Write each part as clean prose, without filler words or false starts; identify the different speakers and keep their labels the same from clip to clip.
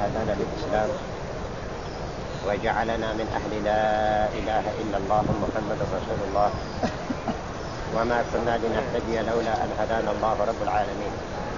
Speaker 1: هدانا للإسلام وجعلنا من أهل لا إله إلا الله محمد رسول الله، وما كنا لنهتدي لولا أن هدانا الله رب العالمين.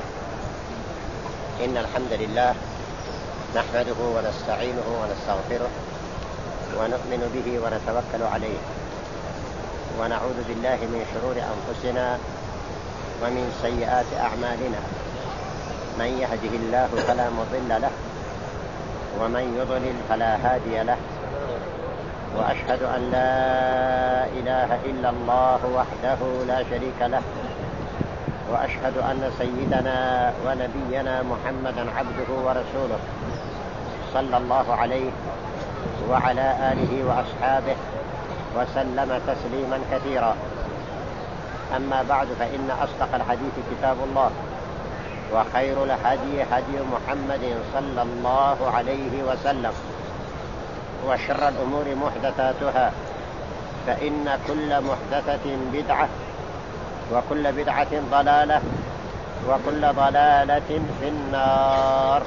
Speaker 1: إن الحمد لله نحمده ونستعينه ونستغفره ونؤمن به ونتوكل عليه، ونعوذ بالله من شرور أنفسنا ومن سيئات أعمالنا. من يهده الله فلا مضل له ومن يضلل فلا هادي له، وأشهد أن لا إله إلا الله وحده لا شريك له، وأشهد أن سيدنا ونبينا محمدا عبده ورسوله صلى الله عليه وعلى آله وأصحابه وسلم تسليما كثيرا. أما بعد، فإن أصدق الحديث كتاب الله، وخير الهدي هدي محمد صلى الله عليه وسلم، وشر الأمور محدثاتها، فإن كل محدثة بدعة، وكل بدعة ضلالة، وكل ضلالة في النار.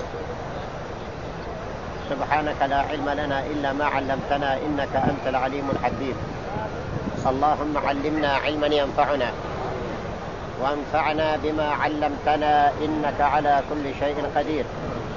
Speaker 1: سبحانك لا علم لنا إلا ما علمتنا، إنك أنت العليم الحكيم. اللهم علمنا علما ينفعنا، وانفعنا بما علمتنا، إنك على كل شيء قدير.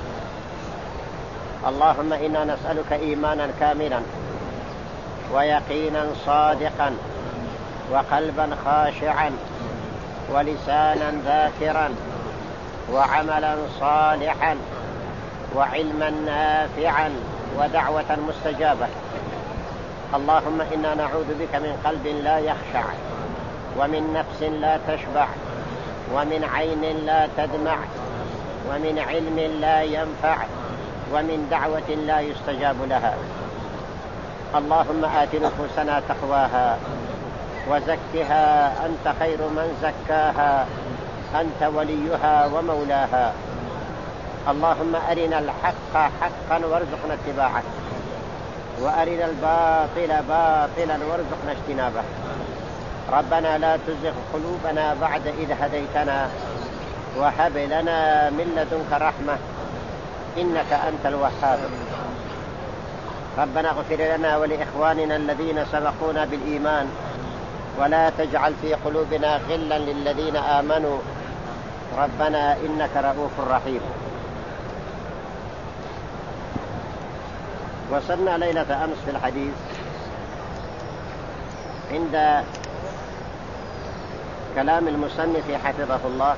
Speaker 1: اللهم إنا نسألك إيمانا كاملا، ويقينا صادقا، وقلبا خاشعا، ولسانا ذاكرا، وعملا صالحا، وعلما نافعا، ودعوة مستجابة. اللهم إنا نعوذ بك من قلب لا يخشع، ومن نفس لا تشبع، ومن عين لا تدمع، ومن علم لا ينفع، ومن دعوة لا يستجاب لها. اللهم آت نفوسنا تقواها، وزكها أنت خير من زكاها، أنت وليها ومولاها. اللهم أرنا الحق حقا وارزقنا اتباعه، وأرنا الباطل باطلا وارزقنا اجتنابه. ربنا لا تزغ قلوبنا بعد إذ هديتنا، وهب لنا من لدنك رحمة، إنك أنت الوهاب. ربنا اغفر لنا ولإخواننا الذين سبقونا بالإيمان، ولا تجعل في قلوبنا غلا للذين آمنوا، ربنا إنك رؤوف رحيم. وصلنا ليلة أمس في الحديث عند كلام المصنف حفظه الله.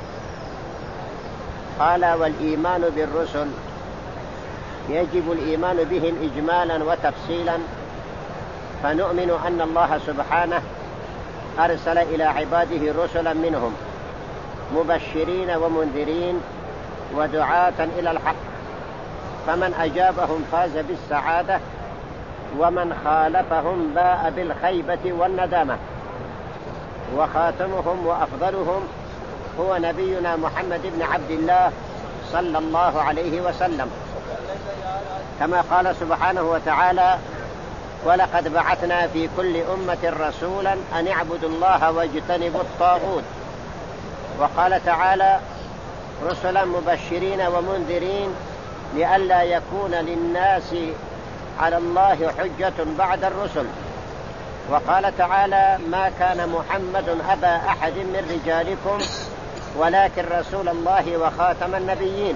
Speaker 1: قال: والإيمان بالرسل يجب الإيمان بهم إجمالا وتفصيلا، فنؤمن أن الله سبحانه أرسل إلى عباده رسلا منهم مبشرين ومنذرين ودعاة إلى الحق، فمن أجابهم فاز بالسعادة، ومن خالفهم باء بالخيبة والندامة. وخاتمهم وأفضلهم هو نبينا محمد بن عبد الله صلى الله عليه وسلم، كما قال سبحانه وتعالى: ولقد بعثنا في كل أمة رسولا أن اعبدوا الله واجتنبوا الطاغوت. وقال تعالى: رسلا مبشرين ومنذرين لئلا يكون للناس على الله حجة بعد الرسل. وقال تعالى: ما كان محمد أبا أحد من رجالكم ولكن رسول الله وخاتم النبيين.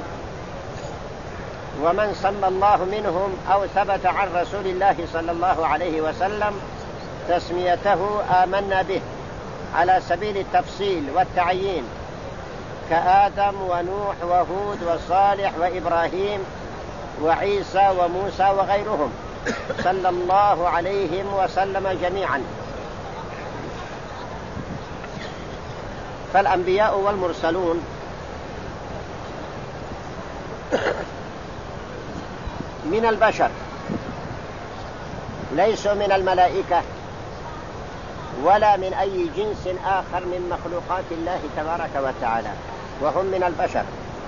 Speaker 1: ومن سمى الله منهم أو ثبت عن رسول الله صلى الله عليه وسلم تسميته آمنا به على سبيل التفصيل والتعيين، كآدم ونوح وهود وصالح وإبراهيم وعيسى وموسى وغيرهم صلى الله عليهم وسلم جميعا. فالأنبياء والمرسلون من البشر، ليسوا من الملائكة ولا من أي جنس آخر من مخلوقات الله تبارك وتعالى، وهم من البشر.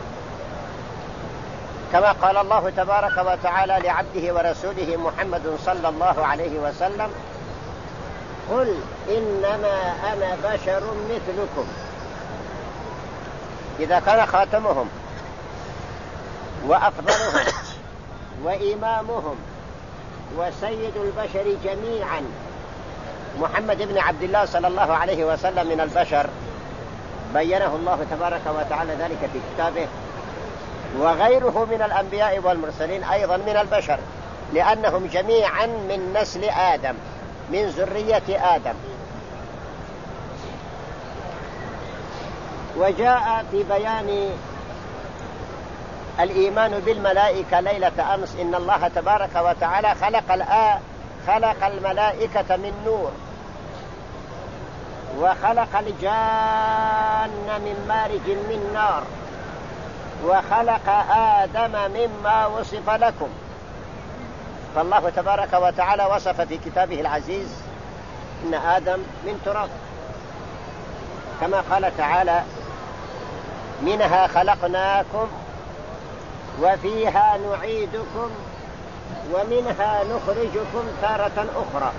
Speaker 1: كما قال الله تبارك وتعالى لعبده ورسوله محمد صلى الله عليه وسلم: قل إنما أنا بشر مثلكم. إذا كان خاتمهم وأفضلهم وإمامهم وسيد البشر جميعا محمد بن عبد الله صلى الله عليه وسلم من البشر، بينه الله تبارك وتعالى ذلك في كتابه، وغيره من الأنبياء والمرسلين أيضا من البشر، لأنهم جميعا من نسل آدم، من ذرية آدم. وجاء في بيان الإيمان بالملائكة ليلة أمس إن الله تبارك وتعالى خلق الملائكة من نور، وخلق الجان من مارج من نار، وخلق آدم مما وصف لكم. فالله تبارك وتعالى وصف في كتابه العزيز إن آدم من تراب، كما قال تعالى منها خلقناكم وفيها نعيدكم ومنها نخرجكم تارة أخرى.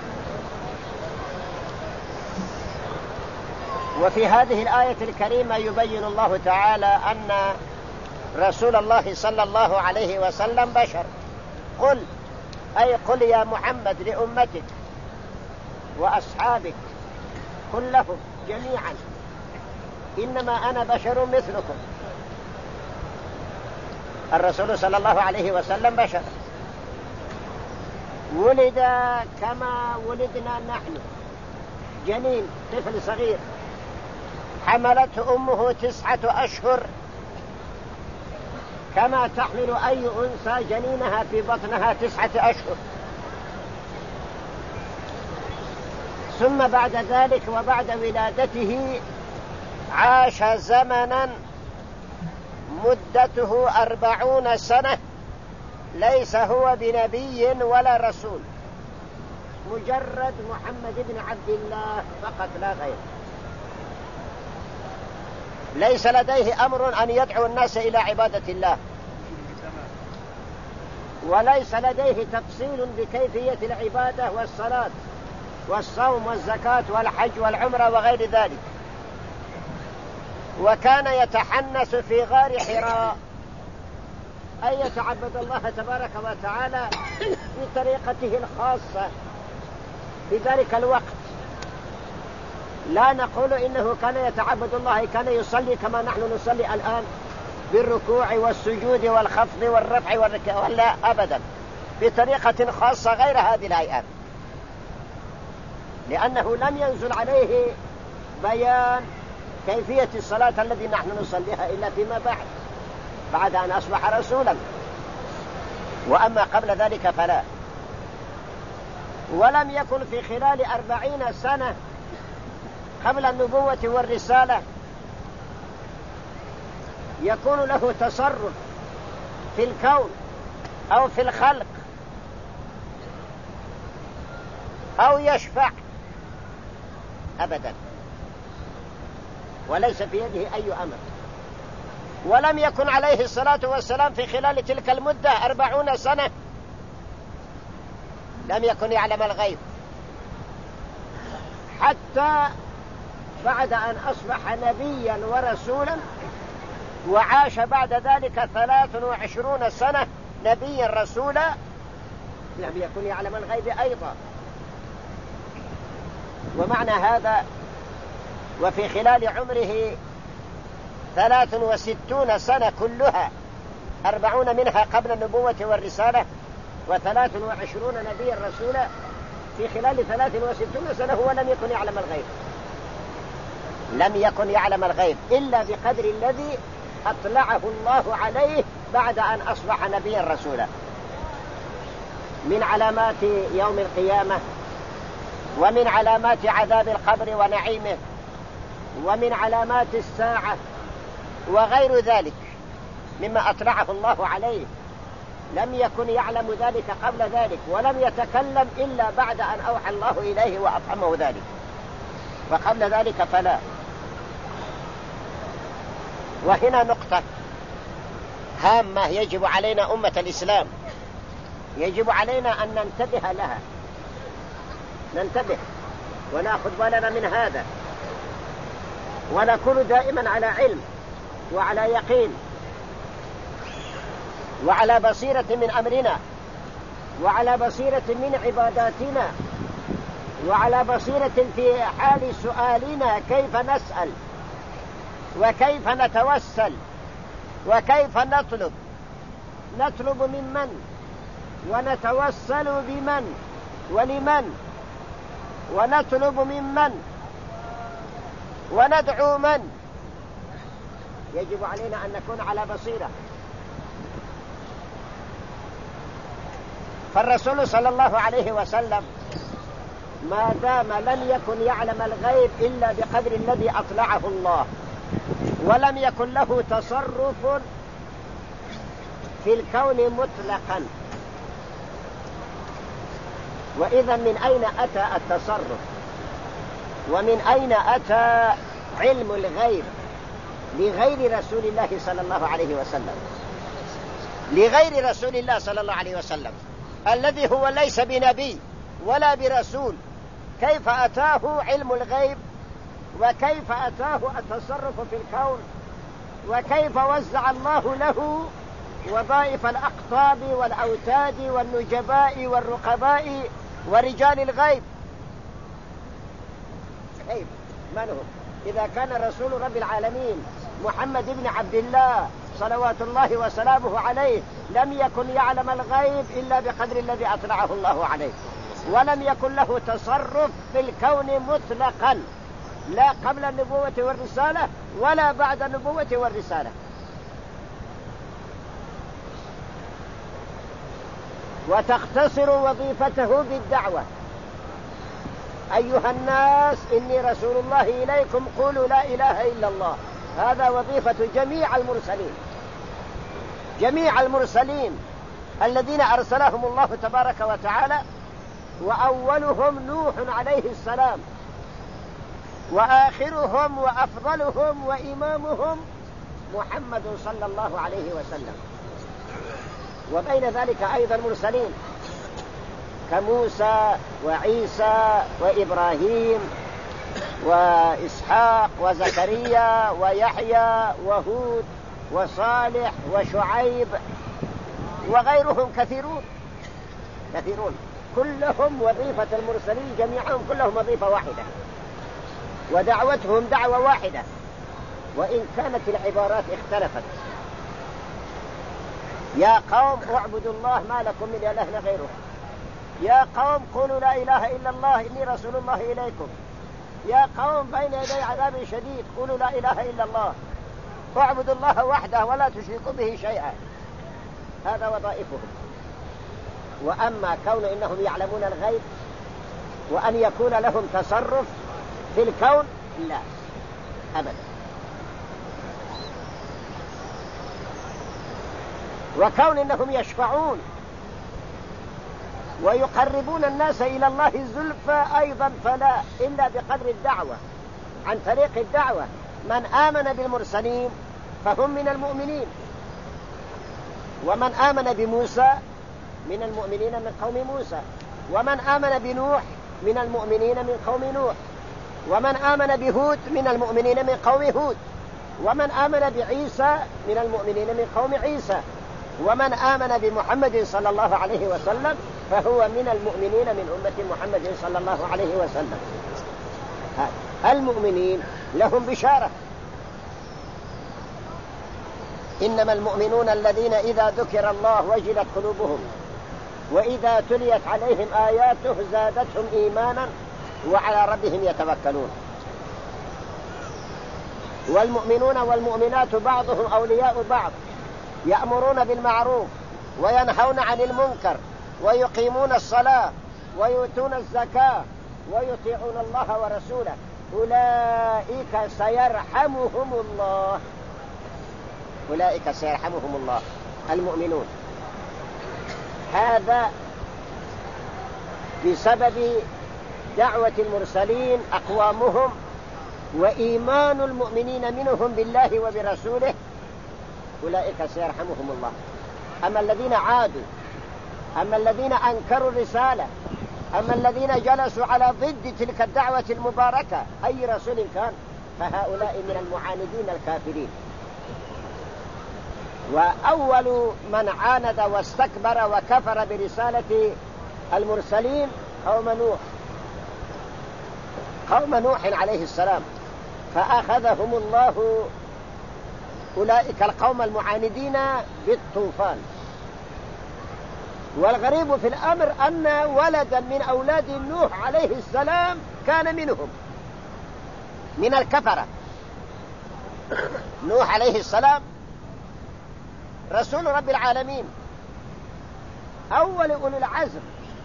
Speaker 1: وفي هذه الآية الكريمة يبين الله تعالى أن رسول الله صلى الله عليه وسلم بشر. قل يا محمد لأمتك وأصحابك كلهم جميعا إنما أنا بشر مثلكم. الرسول صلى الله عليه وسلم بشر، ولد كما ولدنا نحن، جنين طفل صغير، حملته أمه 9 أشهر كما تحمل أي أنثى جنينها في بطنها 9 أشهر. ثم بعد ذلك وبعد ولادته عاش زمنا مدته 40 سنة، ليس هو بنبي ولا رسول، مجرد محمد بن عبد الله فقط لا غير. ليس لديه أمر أن يدعو الناس إلى عبادة الله، وليس لديه تفصيل بكيفية العبادة والصلاة والصوم والزكاة والحج والعمرة وغير ذلك. وكان يتحنس في غار حراء، أي يتعبد الله تبارك وتعالى بطريقته الخاصة في ذلك الوقت. لا نقول إنه كان يتعبد الله، كان يصلي كما نحن نصلي الآن بالركوع والسجود والخفض والرفع والركوع، لا أبدا، بطريقة خاصة غير هذه الهيئات، لأنه لم ينزل عليه بيان كيفية الصلاة الذي نحن نصليها إلا فيما بعد أن أصبح رسولا، وأما قبل ذلك فلا. ولم يكن في خلال 40 سنة قبل النبوة والرسالة يكون له تصرف في الكون أو في الخلق أو يشفع أبدا، وليس في يده أي أمر. ولم يكن عليه الصلاة والسلام في خلال تلك المدة 40 سنة لم يكن يعلم الغيب، حتى بعد أن أصبح نبيا ورسولا وعاش بعد ذلك 23 سنة نبيا رسولا لم يكن يعلم الغيب أيضا. ومعنى هذا وفي خلال عمره 63 سنة كلها، 40 منها قبل النبوة والرسالة و23 نبيا رسولا، في خلال 63 سنة هو لم يكن يعلم الغيب، لم يكن يعلم الغيب إلا بقدر الذي أطلعه الله عليه بعد أن أصبح نبيا رسولا، من علامات يوم القيامة، ومن علامات عذاب القبر ونعيمه، ومن علامات الساعة وغير ذلك مما أطلعه الله عليه. لم يكن يعلم ذلك قبل ذلك، ولم يتكلم إلا بعد أن أوحى الله إليه وأفهمه ذلك، وقبل ذلك فلا. وهنا نقطة هامة يجب علينا أمة الإسلام، يجب علينا أن ننتبه لها، ننتبه ونأخذ بالنا من هذا، ونكون دائما على علم وعلى يقين وعلى بصيرة من أمرنا، وعلى بصيرة من عباداتنا، وعلى بصيرة في حال سؤالنا كيف نسأل وكيف نتوسل وكيف نطلب ممن ونتوسل بمن ولمن ونطلب ممن وندعو من. يجب علينا أن نكون على بصيرة. فالرسول صلى الله عليه وسلم ما دام لم يكن يعلم الغيب إلا بقدر الذي أطلعه الله، ولم يكن له تصرف في الكون مطلقا. وإذا من أين أتى التصرف؟ ومن أين أتى علم الغيب لغير رسول الله صلى الله عليه وسلم؟ لغير رسول الله صلى الله عليه وسلم الذي هو ليس بنبي ولا برسول، كيف أتاه علم الغيب؟ وكيف أتاه التصرف في الكون؟ وكيف وزع الله له وظائف الأقطاب والأوتاد والنجباء والرقباء ورجال الغيب؟ كيف؟ من هم؟ إذا كان رسول رب العالمين محمد بن عبد الله صلوات الله وسلامه عليه لم يكن يعلم الغيب إلا بقدر الذي أطلعه الله عليه، ولم يكن له تصرف في الكون مطلقا، لا قبل النبوة والرسالة ولا بعد النبوة والرسالة. وتختصر وظيفته بالدعوة: أيها الناس إني رسول الله إليكم قولوا لا إله إلا الله. هذا وظيفة جميع المرسلين، جميع المرسلين الذين أرسلهم الله تبارك وتعالى، وأولهم نوح عليه السلام، وآخرهم وأفضلهم وإمامهم محمد صلى الله عليه وسلم. وبين ذلك أيضا مرسلين كموسى وعيسى وإبراهيم وإسحاق وزكريا ويحيى وهود وصالح وشعيب وغيرهم كثيرون كثيرون، كلهم وظيفة المرسلين جميعهم كلهم وظيفة واحدة، ودعوتهم دعوة واحدة، وإن كانت العبارات اختلفت. يا قوم اعبدوا الله ما لكم من إله غيره، يا قوم قولوا لا إله إلا الله إني رسول الله إليكم، يا قوم بين يدي عذاب شديد قولوا لا إله إلا الله، اعبدوا الله وحده ولا تشركوا به شيئا. هذا وظائفهم. وأما كون إنهم يعلمون الغيب وأن يكون لهم تصرف في الكون، لا أبدا. وكون إنهم يشفعون ويقربون الناس إلى الله زلفى أيضا، فلا إلا بقدر الدعوة، عن طريق الدعوة. من آمن بالمرسلين فهم من المؤمنين، ومن آمن بموسى من المؤمنين من قوم موسى، ومن آمن بنوح من المؤمنين من قوم نوح، ومن آمن بهود من المؤمنين من قوم هود، ومن آمن بعيسى من المؤمنين من قوم عيسى، ومن آمن بمحمد صلى الله عليه وسلم فهو من المؤمنين من أمة محمد صلى الله عليه وسلم. المؤمنين لهم بشارة: إنما المؤمنون الذين إذا ذكر الله وجلت قلوبهم وإذا تليت عليهم آياته زادتهم إيمانا وعلى ربهم يتوكلون. والمؤمنون والمؤمنات بعضهم أولياء بعض، يأمرون بالمعروف وينهون عن المنكر ويقيمون الصلاة ويؤتون الزكاة ويطيعون الله ورسوله، أولئك سيرحمهم الله. أولئك سيرحمهم الله المؤمنون. هذا بسبب دعوة المرسلين أقوامهم وإيمان المؤمنين منهم بالله وبرسوله، أولئك سيرحمهم الله. أما الذين عادوا، أما الذين أنكروا الرسالة، أما الذين جلسوا على ضد تلك الدعوة المباركة أي رسول كان، فهؤلاء من المعاندين الكافرين. وأول من عاند واستكبر وكفر برسالة المرسلين قوم نوح عليه السلام، فأخذهم الله أولئك القوم المعاندين بالطوفان. والغريب في الأمر أن ولدا من أولاد نوح عليه السلام كان منهم، من الكفرة. نوح عليه السلام رسول رب العالمين، أول أولي العزم،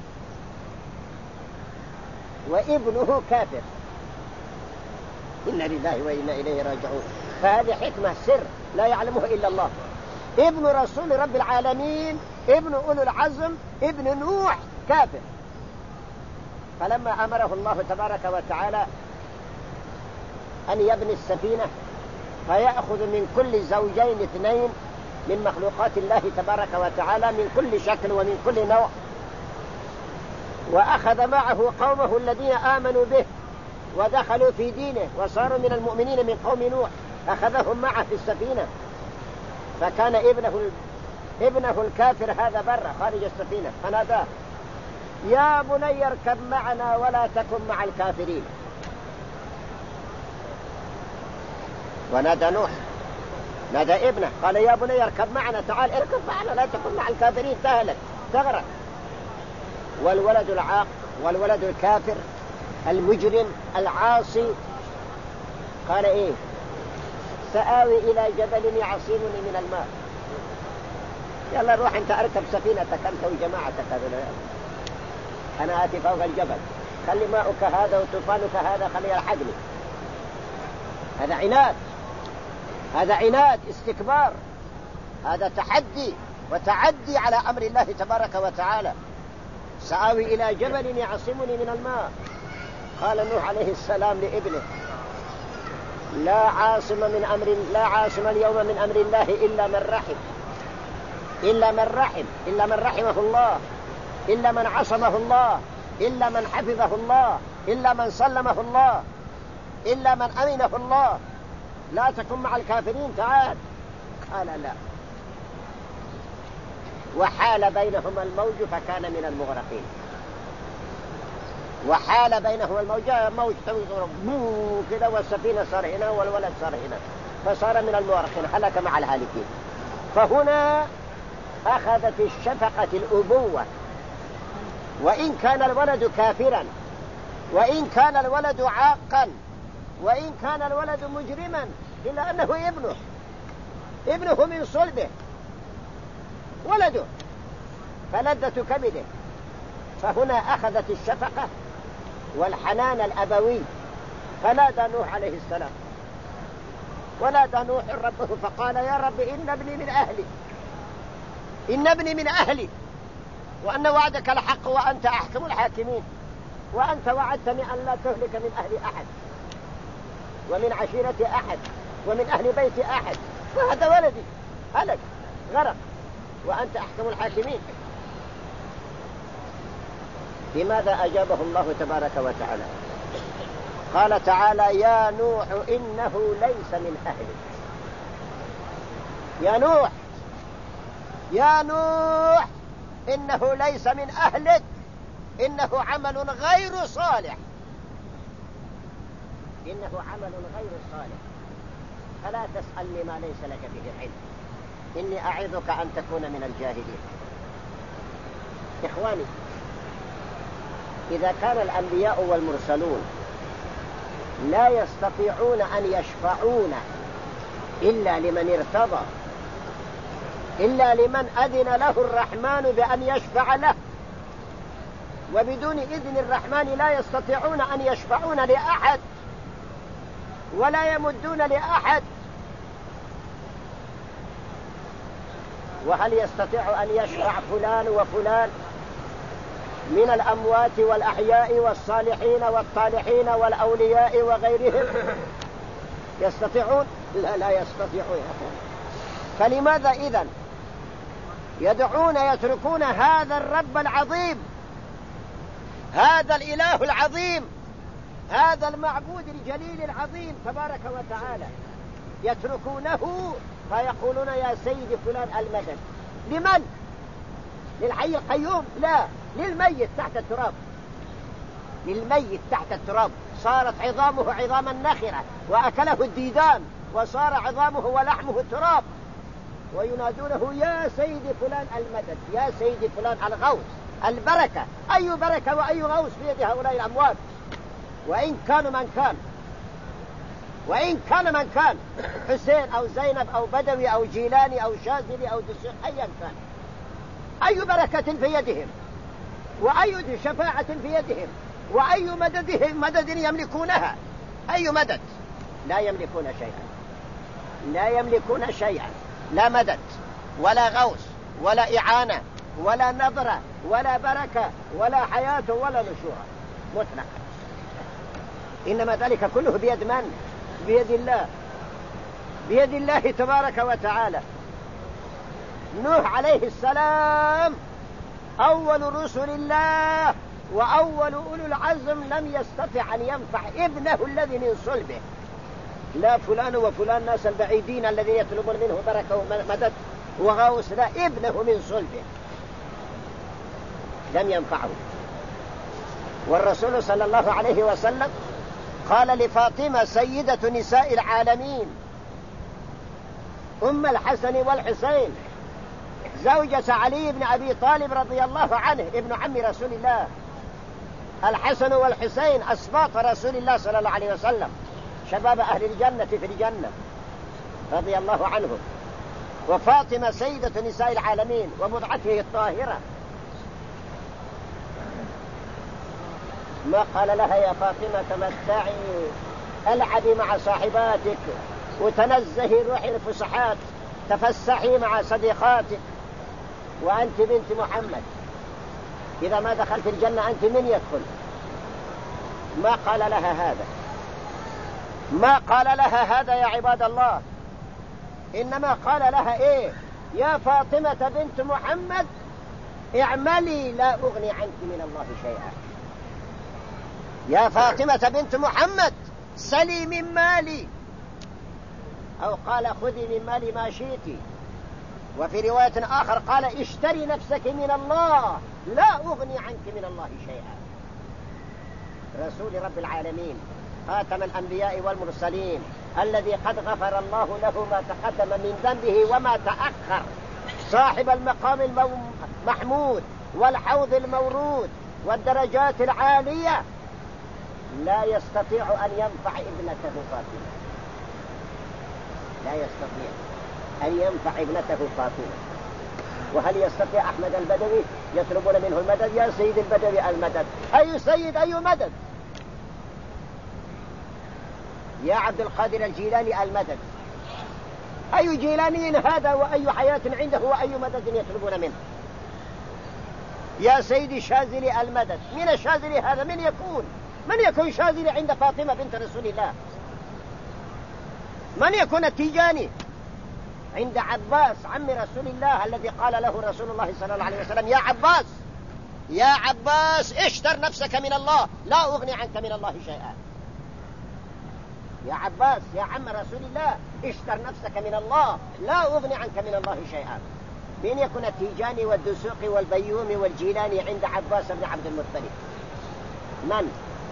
Speaker 1: وابنه كافر. إنا لله وإنا إليه راجعون. فهذه حكمة سر لا يعلمه إلا الله. ابن رسول رب العالمين، ابن أولي العزم، ابن نوح كافر. فلما أمره الله تبارك وتعالى أن يبني السفينة فيأخذ من كل زوجين اثنين من مخلوقات الله تبارك وتعالى من كل شكل ومن كل نوع، وأخذ معه قومه الذين آمنوا به ودخلوا في دينه وصاروا من المؤمنين من قوم نوح، أخذهم معه في السفينة. فكان ابنه الكافر هذا برا خارج السفينة، فناداه: يا بني اركب معنا ولا تكن مع الكافرين. ونادى نوح، نادى ابنه، قال: يا بني اركب معنا، تعال اركب معنا، لا تكن مع الكافرين، تهلك تغرق. والولد العاق والولد الكافر المجرم العاصي قال: ايه؟ سآوي إلى جبل يعصمني من الماء. يلا روح انت اركب سفينتك انت وجماعتك هذول، انا آتي فوق الجبل، خلي ماؤك هذا وطوفانك هذا خلي يلحقني. هذا عناد، هذا عناد، استكبار، هذا تحدي وتعدي على أمر الله تبارك وتعالى. سآوي إلى جبل يعصمني من الماء. قال نوح عليه السلام لابنه: لا عاصم اليوم من أمر الله إلا من رحم، إلا من رحمه الله، إلا من عصمه الله، إلا من حفظه الله، إلا من سلمه الله، إلا من أمنه الله. لا تكن مع الكافرين، تعال. قال: لا. وحال بينهما الموج فكان من المغرقين. وحال بينهما موج كذا، والسفينة صار هنا والولد صار هنا، فصار من المغرقين، هلك مع الهالكين. فهنا أخذت الشفقة الأبوة، وإن كان الولد كافرا، وإن كان الولد عاقا، وإن كان الولد مجرما، إلا أنه ابنه من صلبه، ولده، فلذة كبده. فهنا أخذت الشفقة والحنان الأبوي. فنادى نوح عليه السلام، ونادى نوح ربه فقال: يا رب إن ابني من أهلي، وأن وعدك الحق وأنت أحكم الحاكمين، وأنت وعدتني أن لا تهلك من أهل أحد ومن عشيرة أحد ومن أهل بيت أحد، فهذا ولدي هلك غرق وأنت أحكم الحاكمين. بماذا أجابه الله تبارك وتعالى؟ قال تعالى: يا نوح إنه ليس من أهلك. يا نوح إنه ليس من أهلك، إنه عمل غير صالح، فلا تسألني ما ليس لك به علم، إني أعظك أن تكون من الجاهلين. إخواني، إذا كان الأنبياء والمرسلون لا يستطيعون أن يشفعون إلا لمن ارتضى، إلا لمن أذن له الرحمن بأن يشفع له، وبدون إذن الرحمن لا يستطيعون أن يشفعون لأحد ولا يمدون لأحد، وهل يستطيع أن يشفع فلان وفلان من الأموات والأحياء والصالحين والطالحين والأولياء وغيرهم؟ يستطيعون؟ لا يستطيعون. فلماذا إذن يتركون هذا الرب العظيم، هذا الإله العظيم، هذا المعبود الجليل العظيم تبارك وتعالى، يتركونه فيقولون يا سيدي فلان المدد. لمن؟ للحي القيوم؟ لا، للميت تحت التراب، للميت تحت التراب. صارت عظامه عظاما نخرة وأكله الديدان وصار عظامه ولحمه التراب، وينادونه يا سيدي فلان المدد، يا سيدي فلان الغوث، البركة. أي بركة وأي غوث بيد هؤلاء الأموات؟ وإن كانوا من كان، وإن كان من كان، حسين أو زينب أو بدوي أو جيلاني أو شاذلي أو دسوق، أيا كان، أي بركة في يدهم وأي شفاعة في يدهم وأي مدد يملكونها؟ أي مدد؟ لا يملكون شيئا، لا يملكون شيئا، لا مدد ولا غوث ولا إعانة ولا نظرة ولا بركة ولا حياة ولا نشورة مطلقا. إنما ذلك كله بيد من؟ بيد الله، بيد الله تبارك وتعالى. نوح عليه السلام أول رسل الله وأول أولو العزم لم يستطع أن ينفع ابنه الذي من صلبه، لا فلان وفلان ناس البعيدين الذين يطلبون منه بركة ومدد وغوث، لا، ابنه من صلبه لم ينفعه. والرسول صلى الله عليه وسلم قال لفاطمة سيدة نساء العالمين أم الحسن والحسين زوجة علي بن أبي طالب رضي الله عنه ابن عم رسول الله، الحسن والحسين أسباط رسول الله صلى الله عليه وسلم، شباب أهل الجنة في الجنة رضي الله عنهم. وفاطمة سيدة نساء العالمين وبضعته الطاهرة، ما قال لها يا فاطمة تمتعي ألعبي مع صاحباتك وتنزهي روحي الفسحات تفسحي مع صديقاتك وأنت بنت محمد، إذا ما دخلت الجنة أنت من يدخل؟ ما قال لها هذا، ما قال لها هذا يا عباد الله، إنما قال لها إيه؟ يا فاطمة بنت محمد اعملي لا أغني عنك من الله شيئا، يا فاطمة بنت محمد سلي من مالي، أو قال خذي من مالي ما شئتي. وفي رواية آخر قال اشتري نفسك من الله لا أغني عنك من الله شيئا. رسول رب العالمين خاتم الأنبياء والمرسلين الذي قد غفر الله له ما تقدم من ذنبه وما تأخر، صاحب المقام المحمود والحوض المورود والدرجات العالية، لا يستطيع أن ينفع ابنته فاطمة، لا يستطيع أن ينفع ابنته فاطمة. وهل يستطيع أحمد البدوي؟ يطلبون منه المدد، يا سيد البدوي المدد، أي سيد أي مدد؟ يا عبد القادر الجيلاني المدد، أي جيلاني هذا وأي حياة عنده وأي مدد يطلبون منه؟ يا سيدي شاذلي المدد، من الشاذلي هذا؟ من يكون؟ من يكون شاذلي عند فاطمة بنت رسول الله؟ من يكون التيجاني عند عباس عم رسول الله الذي قال له رسول الله صلى الله عليه وسلم يا عباس، يا عباس اشتر نفسك من الله لا أغني عنك من الله شيئا. يا عباس يا عم رسول الله اشتر نفسك من الله لا أغني عنك من الله شيئا. من يكون التيجاني والدسوقي والبيومي والجيلاني عند عباس بن عبد المطلب؟ من؟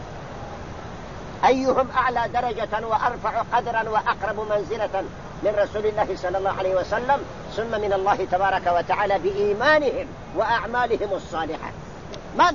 Speaker 1: أيهم أعلى درجة وأرفع قدرا وأقرب منزلة من رسول الله صلى الله عليه وسلم ثم من الله تبارك وتعالى بإيمانهم وأعمالهم الصالحة؟ من؟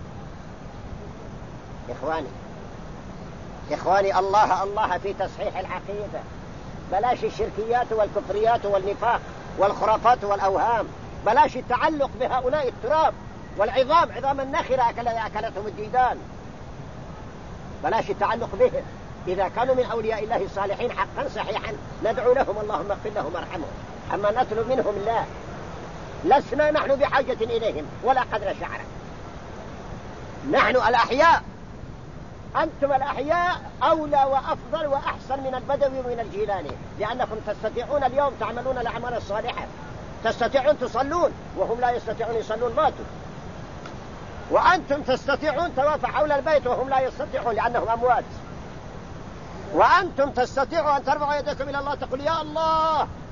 Speaker 1: إخواني الله في تصحيح العقيدة، بلاش الشركيات والكفريات والنفاق والخرافات والأوهام، بلاش التعلق بهؤلاء التراب والعظام، عظام النخرة أكلتهم الديدان، بلاش التعلق بهم. إذا كانوا من أولياء الله الصالحين حقا صحيحا ندعو لهم اللهم اغفر لهم وارحمهم، أما نطلب منهم لا، لسنا نحن بحاجة إليهم ولا قدر شعره. نحن الأحياء، أنتم الأحياء أولى وأفضل وأحسن من البدوي ومن الجيلاني، لأنكم تستطيعون اليوم تعملون الأعمال الصالحة، تستطيعون تصلون وهم لا يستطيعون يصلون ماتوا، وأنتم تستطيعون طواف حول البيت وهم لا يستطيعون لأنهم أموات، وأنتم تستطيعوا أن ترفعوا يدكم إلى الله تقول يا الله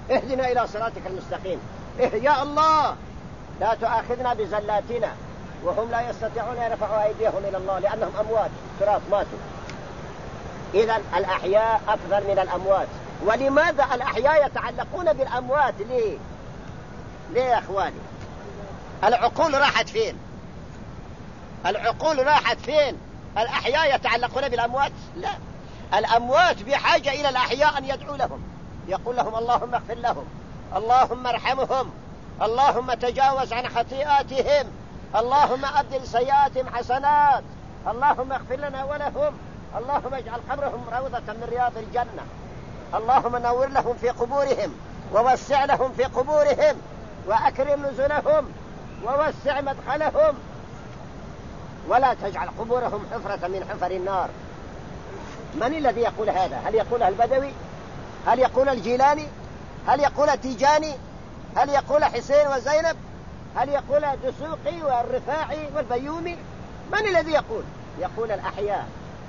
Speaker 1: اهدنا إلى صراطك المستقيم. يا الله لا تؤاخذنا بزلاتنا، وهم لا يستطيعون يرفعوا أيديهم إلى الله لأنهم أموات تراب ماتوا. إذن الأحياء أفضل من الأموات. ولماذا الأحياء يتعلقون بالأموات؟ ليه يا أخواني؟ العقول راحت فين؟ العقول راحت فين؟ الأحياء يتعلقون بالأموات؟ لا، الأموات بحاجة إلى الأحياء أن يدعو لهم، يقول لهم اللهم اغفر لهم، اللهم ارحمهم، اللهم تجاوز عن خطيئاتهم، اللهم أبدل سيئاتهم حسنات، اللهم اغفر لنا ولهم، اللهم اجعل قبرهم روضة من رياض الجنة، اللهم نور لهم في قبورهم ووسع لهم في قبورهم وأكرم نزلهم ووسع مدخلهم، ولا تجعل قبورهم حفرة من حفر النار. من الذي يقول هذا؟ هل يقوله البدوي؟ هل يقول الجيلاني؟ هل يقول تيجاني؟ هل يقول حسين وزينب؟ هل يقول دسوقي والرفاعي والبيومي؟ من الذي يقول؟ يقول الأحياء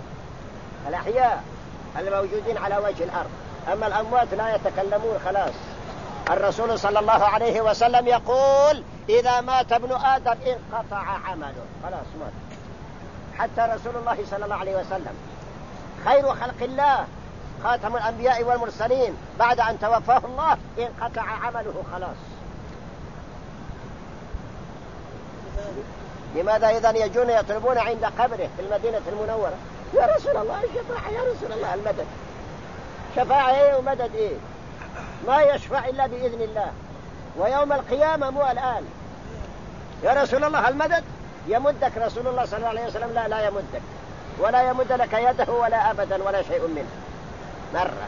Speaker 1: الموجودين على وجه الأرض. أما الأموات لا يتكلمون خلاص. الرسول صلى الله عليه وسلم يقول إذا مات ابن آدم انقطع عمله، خلاص مات. حتى رسول الله صلى الله عليه وسلم خير خلق الله خاتم الأنبياء والمرسلين بعد أن توفاه الله انقطع عمله خلاص. لماذا إذن يجون يطلبون عند قبره في المدينة المنورة يا رسول الله الشفاعة، يا رسول الله المدد؟ شفاعة ايه ومدد ايه؟ ما يشفع إلا بإذن الله، ويوم القيامة مو الآن. يا رسول الله المدد، يمدك رسول الله صلى الله عليه وسلم؟ لا يمدك، ولا يمد لك يده ولا أبدا ولا شيء منه مرة.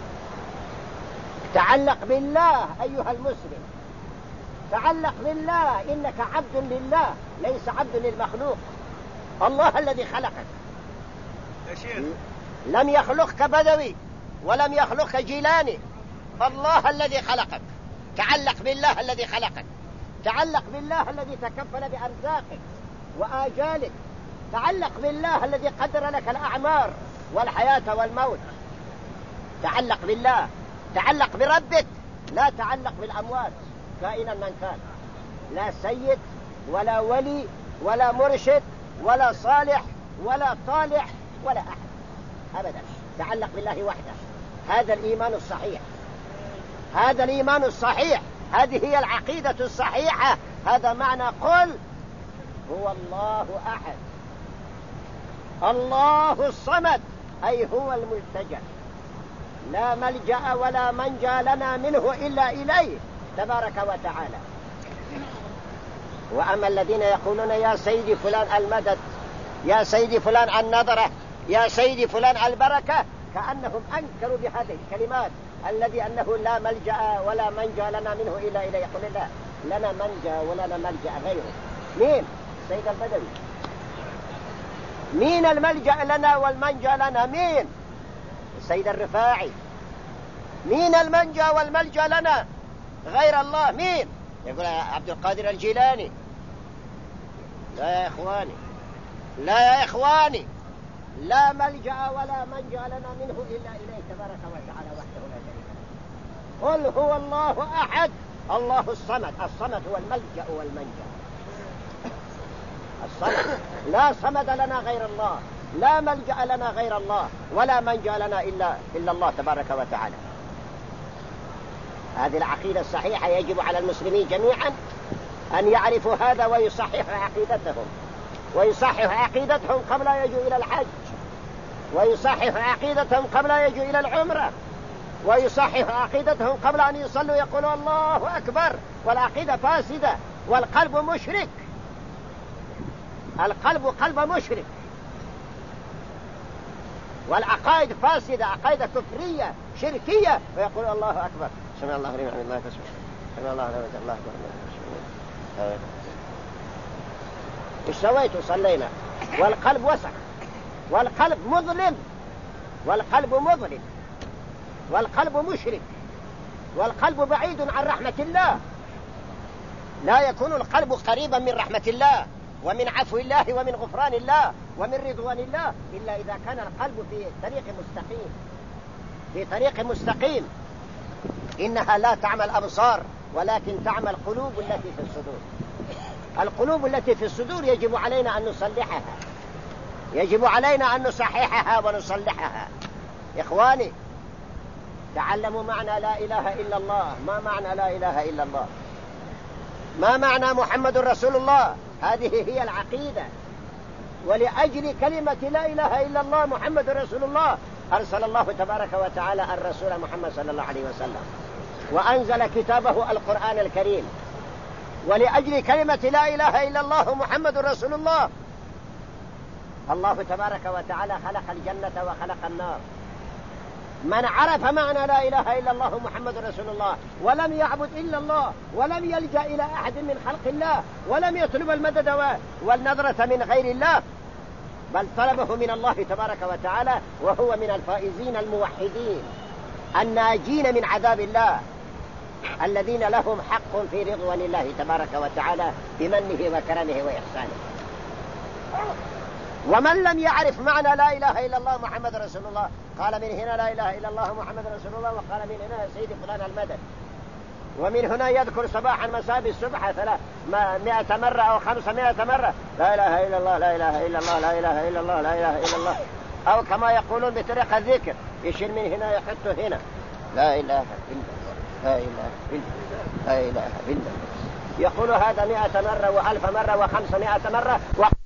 Speaker 1: تعلق بالله أيها المسلم، تعلق بالله، إنك عبد لله ليس عبد للمخلوق. الله الذي خلقك
Speaker 2: يا شيخ
Speaker 1: لم يخلقك بدوي ولم يخلقك جيلاني، فالله الذي خلقك. تعلق بالله الذي خلقك، تعلق بالله الذي تكفل بأرزاقك وآجالك، تعلق بالله الذي قدر لك الأعمار والحياة والموت. تعلق بالله، تعلق بربك، لا تعلق بالأموات كائنا من كان، لا سيد ولا ولي ولا مرشد ولا صالح ولا طالح ولا أحد أبدا. تعلق بالله وحده. هذا الإيمان الصحيح، هذا الإيمان الصحيح، هذه هي العقيدة الصحيحة. هذا معنى قل هو الله أحد الله الصمد، أي هو الملتجأ، لا ملجأ ولا منجى لنا منه إلا إليه تبارك وتعالى. وأما الذين يقولون يا سيدي فلان المدد، يا سيدي فلان النظرة، يا سيدي فلان البركة، كأنهم أنكروا بهذه الكلمات الذي أنه لا ملجأ ولا منجى لنا منه إلا إليه. يقول لا، لنا منجى ولنا ملجأ غيره. مين؟ سيد البدوي. مين الملجأ لنا والمنجى لنا؟ مين؟ السيد الرفاعي. مين المنجى والملجأ لنا غير الله؟ مين؟ يقول عبد القادر الجيلاني. لا يا إخواني، لا يا إخواني، لا ملجأ ولا منجى لنا منه إلا إليه تبارك وتعالى وحده لا شريك له. قل هو الله أحد الله الصمد. الصمد هو الملجأ والمنجى. الصمد، لا صمد لنا غير الله، لا ملجأ لنا غير الله، ولا منجى لنا إلا الله تبارك وتعالى. هذه العقيدة الصحيحة يجب على المسلمين جميعا أن يعرفوا هذا ويصححوا عقيدتهم، ويصححوا عقيدتهم قبل أن يجوا إلى الحج، ويصححوا عقيدتهم قبل أن يجوا إلى العمرة، ويصححوا عقيدتهم قبل أن يصلوا يقولوا الله أكبر. والعقيدة فاسدة والقلب مشرك، القلب قلب مشرك، والعقائد فاسدة، عقائد كفرية شركية، ويقول الله أكبر سمع الله لمن حمده الله تسبح سمع الله لمن الله أكبر. إيش سويت؟ صلينا والقلب وسخ، والقلب مظلم، والقلب مظلم، والقلب مشرك، والقلب بعيد عن رحمة الله. لا يكون القلب قريبا من رحمة الله ومن عفو الله ومن غفران الله ومن رضوان الله إلا إذا كان القلب في طريق مستقيم، في طريق مستقيم. إنها لا تعمى الأبصار ولكن تعمى القلوب التي في الصدور. القلوب التي في الصدور يجب علينا أن نصلحها، يجب علينا أن نصححها ونصلحها. إخواني، تعلموا معنى لا إله إلا الله. ما معنى لا إله إلا الله؟ ما معنى محمد رسول الله؟ هذه هي العقيدة. ولأجل كلمة لا إله إلا الله محمد رسول الله أرسل الله تبارك وتعالى الرسول محمد صلى الله عليه وسلم وأنزل كتابه القرآن الكريم. ولأجل كلمة لا إله إلا الله محمد رسول الله الله تبارك وتعالى خلق الجنة وخلق النار. من عرف معنى لا إله إلا الله محمد رسول الله ولم يعبد إلا الله ولم يلجأ إلى أحد من خلق الله ولم يطلب المدد والنظرة من غير الله، بل طلبه من الله تبارك وتعالى، وهو من الفائزين الموحدين الناجين من عذاب الله، الذين لهم حق في رضوان الله تبارك وتعالى بمنه وكرمه وإحسانه. ومن لم يعرف معنى لا إله إلا الله محمد رسول الله قال من هنا لا إله إلا الله محمد رسول الله، وقال من هنا سيدي فلان المدد. ومن هنا يذكر صباحا مساء بالسبحة 100 مرة أو 500 مرة لا إله إلا الله لا إله إلا الله لا إله إلا الله لا إله إلا الله، أو كما يقولون بطريقة الذكر يشير من هنا يحط هنا لا إله إلا الله لا إله إلا الله لا إله إلا الله، يقول هذا 100 مرة و1000 مرة و500 مرة